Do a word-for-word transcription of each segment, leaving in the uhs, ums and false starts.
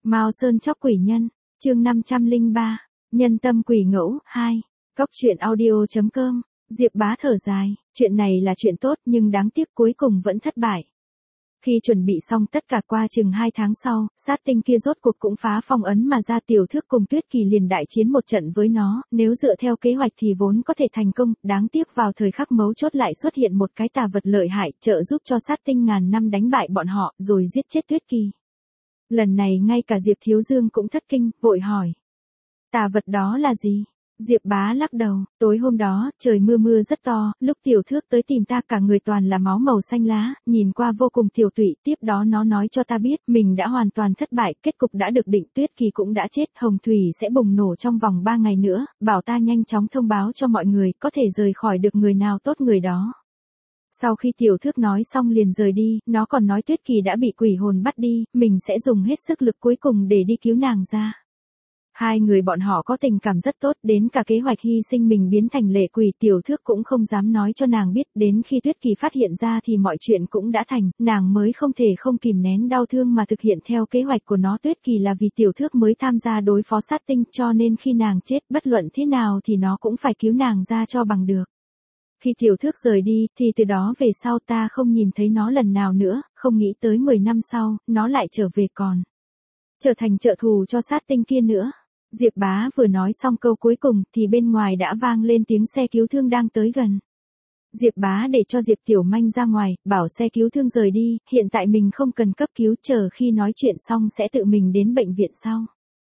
Mao Sơn chóc quỷ nhân, chương năm trăm lẻ ba, nhân tâm quỷ ngẫu, hai, Góc truyện audio chấm com, Diệp Bá thở dài, chuyện này là chuyện tốt nhưng đáng tiếc cuối cùng vẫn thất bại. Khi chuẩn bị xong tất cả qua chừng hai tháng sau, sát tinh kia rốt cuộc cũng phá phong ấn mà ra. Tiểu Thước cùng Tuyết Kỳ liền đại chiến một trận với nó, nếu dựa theo kế hoạch thì vốn có thể thành công, đáng tiếc vào thời khắc mấu chốt lại xuất hiện một cái tà vật lợi hại, trợ giúp cho sát tinh ngàn năm đánh bại bọn họ, rồi giết chết Tuyết Kỳ. Lần này ngay cả Diệp Thiếu Dương cũng thất kinh, vội hỏi. Tà vật đó là gì? Diệp Bá lắc đầu, tối hôm đó, trời mưa mưa rất to, lúc Tiểu Thước tới tìm ta cả người toàn là máu màu xanh lá, nhìn qua vô cùng tiểu tụy, tiếp đó nó nói cho ta biết, mình đã hoàn toàn thất bại, kết cục đã được định, Tuyết Kỳ cũng đã chết, hồng thủy sẽ bùng nổ trong vòng ba ngày nữa, bảo ta nhanh chóng thông báo cho mọi người, có thể rời khỏi được người nào tốt người đó. Sau khi Tiểu Thước nói xong liền rời đi, nó còn nói Tuyết Kỳ đã bị quỷ hồn bắt đi, mình sẽ dùng hết sức lực cuối cùng để đi cứu nàng ra. Hai người bọn họ có tình cảm rất tốt, đến cả kế hoạch hy sinh mình biến thành lệ quỷ Tiểu Thước cũng không dám nói cho nàng biết, đến khi Tuyết Kỳ phát hiện ra thì mọi chuyện cũng đã thành, nàng mới không thể không kìm nén đau thương mà thực hiện theo kế hoạch của nó. Tuyết Kỳ là vì Tiểu Thước mới tham gia đối phó sát tinh, cho nên khi nàng chết bất luận thế nào thì nó cũng phải cứu nàng ra cho bằng được. Khi Tiểu Thước rời đi, thì từ đó về sau ta không nhìn thấy nó lần nào nữa, không nghĩ tới mười năm sau, nó lại trở về còn trở thành trợ thù cho sát tinh kia nữa. Diệp Bá vừa nói xong câu cuối cùng, thì bên ngoài đã vang lên tiếng xe cứu thương đang tới gần. Diệp Bá để cho Diệp Tiểu Manh ra ngoài, bảo xe cứu thương rời đi, hiện tại mình không cần cấp cứu, chờ khi nói chuyện xong sẽ tự mình đến bệnh viện sau.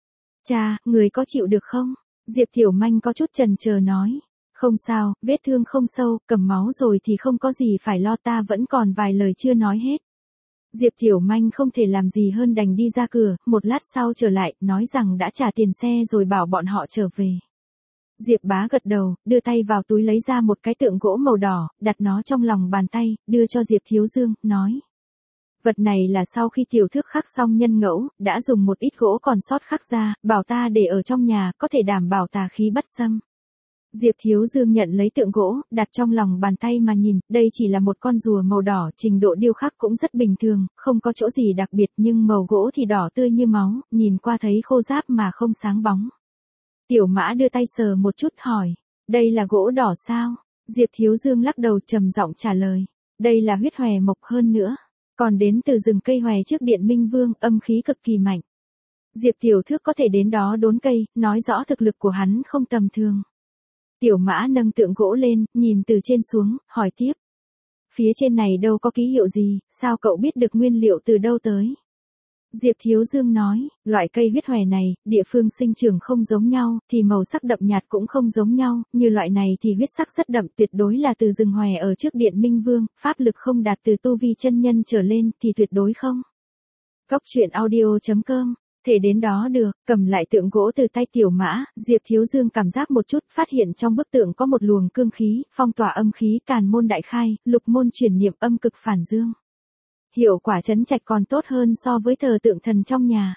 Cha, người có chịu được không? Diệp Tiểu Manh có chút chần chờ nói. Không sao, vết thương không sâu, cầm máu rồi thì không có gì phải lo, ta vẫn còn vài lời chưa nói hết. Diệp Tiểu Manh không thể làm gì hơn đành đi ra cửa, một lát sau trở lại, nói rằng đã trả tiền xe rồi bảo bọn họ trở về. Diệp Bá gật đầu, đưa tay vào túi lấy ra một cái tượng gỗ màu đỏ, đặt nó trong lòng bàn tay, đưa cho Diệp Thiếu Dương, nói. Vật này là sau khi Tiểu Thước khắc xong nhân ngẫu, đã dùng một ít gỗ còn sót khắc ra, bảo ta để ở trong nhà, có thể đảm bảo tà khí bất xâm. Diệp Thiếu Dương nhận lấy tượng gỗ, đặt trong lòng bàn tay mà nhìn, đây chỉ là một con rùa màu đỏ, trình độ điêu khắc cũng rất bình thường, không có chỗ gì đặc biệt nhưng màu gỗ thì đỏ tươi như máu, nhìn qua thấy khô ráp mà không sáng bóng. Tiểu Mã đưa tay sờ một chút hỏi, đây là gỗ đỏ sao? Diệp Thiếu Dương lắc đầu trầm giọng trả lời, đây là huyết hòe mộc, hơn nữa, còn đến từ rừng cây hòe trước Điện Minh Vương, âm khí cực kỳ mạnh. Diệp Tiểu Thước có thể đến đó đốn cây, nói rõ thực lực của hắn không tầm thường. Tiểu Mã nâng tượng gỗ lên, nhìn từ trên xuống, hỏi tiếp. Phía trên này đâu có ký hiệu gì, sao cậu biết được nguyên liệu từ đâu tới? Diệp Thiếu Dương nói, loại cây huyết hòe này, địa phương sinh trưởng không giống nhau, thì màu sắc đậm nhạt cũng không giống nhau, như loại này thì huyết sắc rất đậm, tuyệt đối là từ rừng hòe ở trước Điện Minh Vương, pháp lực không đạt từ tu vi chân nhân trở lên, thì tuyệt đối không. Góc truyện audio chấm com. Thể đến đó được, cầm lại tượng gỗ từ tay Tiểu Mã, Diệp Thiếu Dương cảm giác một chút, phát hiện trong bức tượng có một luồng cương khí, phong tỏa âm khí, càn môn đại khai, lục môn chuyển niệm, âm cực phản dương. Hiệu quả trấn trạch còn tốt hơn so với thờ tượng thần trong nhà.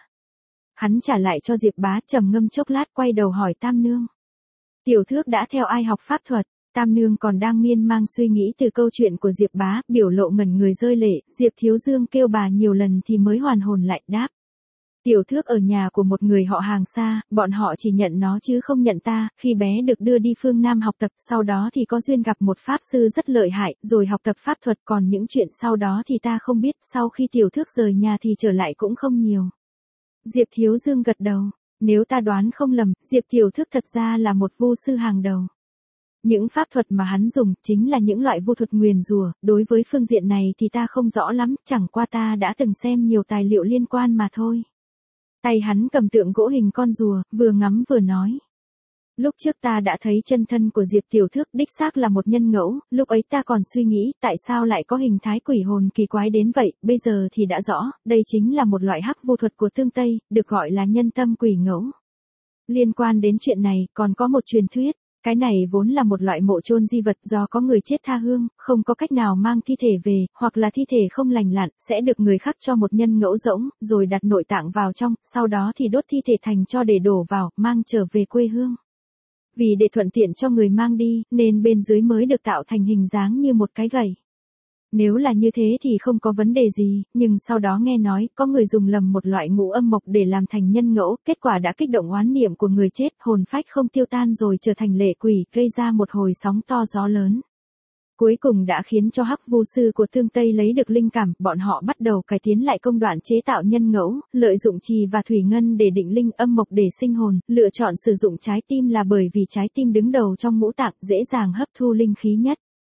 Hắn trả lại cho Diệp Bá, trầm ngâm chốc lát quay đầu hỏi Tam Nương. Tiểu Thước đã theo ai học pháp thuật? Tam Nương còn đang miên man suy nghĩ từ câu chuyện của Diệp Bá, biểu lộ ngẩn người rơi lệ, Diệp Thiếu Dương kêu bà nhiều lần thì mới hoàn hồn lại, đáp. Tiểu Thước ở nhà của một người họ hàng xa, bọn họ chỉ nhận nó chứ không nhận ta, khi bé được đưa đi phương Nam học tập, sau đó thì có duyên gặp một pháp sư rất lợi hại, rồi học tập pháp thuật, còn những chuyện sau đó thì ta không biết, sau khi Tiểu Thước rời nhà thì trở lại cũng không nhiều. Diệp Thiếu Dương gật đầu, nếu ta đoán không lầm, Diệp Tiểu Thước thật ra là một vu sư hàng đầu. Những pháp thuật mà hắn dùng, chính là những loại vu thuật nguyền rủa, đối với phương diện này thì ta không rõ lắm, chẳng qua ta đã từng xem nhiều tài liệu liên quan mà thôi. Tay hắn cầm tượng gỗ hình con rùa, vừa ngắm vừa nói. Lúc trước ta đã thấy chân thân của Diệp Tiểu Thước, đích xác là một nhân ngẫu, lúc ấy ta còn suy nghĩ, tại sao lại có hình thái quỷ hồn kỳ quái đến vậy, bây giờ thì đã rõ, đây chính là một loại hắc vu thuật của tương Tây, được gọi là nhân tâm quỷ ngẫu. Liên quan đến chuyện này, còn có một truyền thuyết. Cái này vốn là một loại mộ chôn di vật, do có người chết tha hương, không có cách nào mang thi thể về, hoặc là thi thể không lành lặn, sẽ được người khắc cho một nhân ngẫu rỗng, rồi đặt nội tạng vào trong, sau đó thì đốt thi thể thành tro để đổ vào, mang trở về quê hương. Vì để thuận tiện cho người mang đi, nên bên dưới mới được tạo thành hình dáng như một cái gậy. Nếu là như thế thì không có vấn đề gì, nhưng sau đó nghe nói có người dùng lầm một loại ngũ âm mộc để làm thành nhân ngẫu, kết quả đã kích động oán niệm của người chết, hồn phách không tiêu tan rồi trở thành lệ quỷ, gây ra một hồi sóng to gió lớn. Cuối cùng đã khiến cho hắc vu sư của Tương Tây lấy được linh cảm, bọn họ bắt đầu cải tiến lại công đoạn chế tạo nhân ngẫu, lợi dụng trì và thủy ngân để định linh, âm mộc để sinh hồn, lựa chọn sử dụng trái tim là bởi vì trái tim đứng đầu trong ngũ tạng, dễ dàng hấp thu linh khí nhất.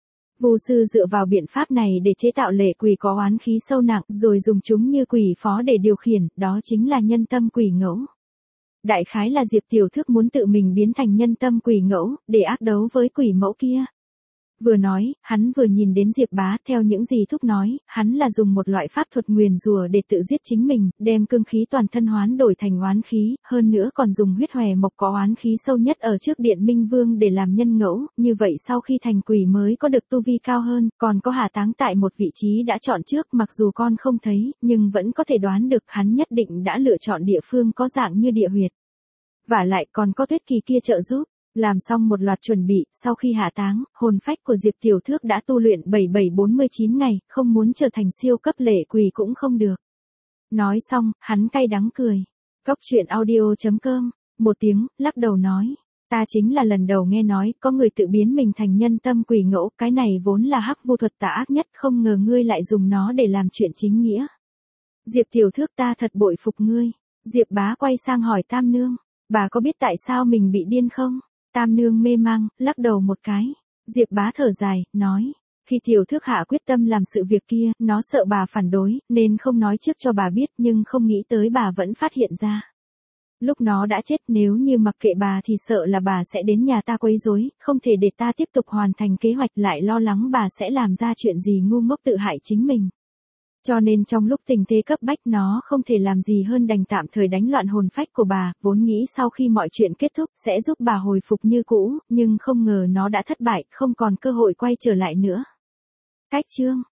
Vu sư dựa vào biện pháp này để chế tạo lệ quỷ có oán khí sâu nặng, rồi dùng chúng như quỷ phó để điều khiển, đó chính là nhân tâm quỷ ngẫu. Đại khái là Diệp Tiểu Thước muốn tự mình biến thành nhân tâm quỷ ngẫu, để ác đấu với quỷ mẫu kia. Vừa nói, hắn vừa nhìn đến Diệp Bá, theo những gì Thúc nói, hắn là dùng một loại pháp thuật nguyền rủa để tự giết chính mình, đem cương khí toàn thân hoán đổi thành oán khí, hơn nữa còn dùng huyết hòe mộc có oán khí sâu nhất ở trước Điện Minh Vương để làm nhân ngẫu, như vậy sau khi thành quỷ mới có được tu vi cao hơn, còn có hạ táng tại một vị trí đã chọn trước, mặc dù con không thấy, nhưng vẫn có thể đoán được hắn nhất định đã lựa chọn địa phương có dạng như địa huyệt. Vả lại còn có Tuyết Kỳ kia trợ giúp. Làm xong một loạt chuẩn bị, sau khi hạ táng, hồn phách của Diệp Tiểu Thước đã tu luyện bảy bảy bốn mươi chín ngày, không muốn trở thành siêu cấp lệ quỷ cũng không được. Nói xong, hắn cay đắng cười. Cốc truyện audio chấm com, một tiếng, lắc đầu nói. Ta chính là lần đầu nghe nói, có người tự biến mình thành nhân tâm quỷ ngẫu, cái này vốn là hắc vu thuật tà ác nhất, không ngờ ngươi lại dùng nó để làm chuyện chính nghĩa. Diệp Tiểu Thước, ta thật bội phục ngươi. Diệp Bá quay sang hỏi Tam Nương, bà có biết tại sao mình bị điên không? Tam Nương mê mang, lắc đầu một cái. Diệp Bá thở dài, nói, khi Tiểu Thước hạ quyết tâm làm sự việc kia, nó sợ bà phản đối, nên không nói trước cho bà biết, nhưng không nghĩ tới bà vẫn phát hiện ra. Lúc nó đã chết, nếu như mặc kệ bà thì sợ là bà sẽ đến nhà ta quấy rối, không thể để ta tiếp tục hoàn thành kế hoạch, lại lo lắng bà sẽ làm ra chuyện gì ngu ngốc tự hại chính mình. Cho nên trong lúc tình thế cấp bách nó không thể làm gì hơn đành tạm thời đánh loạn hồn phách của bà, vốn nghĩ sau khi mọi chuyện kết thúc sẽ giúp bà hồi phục như cũ, nhưng không ngờ nó đã thất bại, không còn cơ hội quay trở lại nữa. Cách chương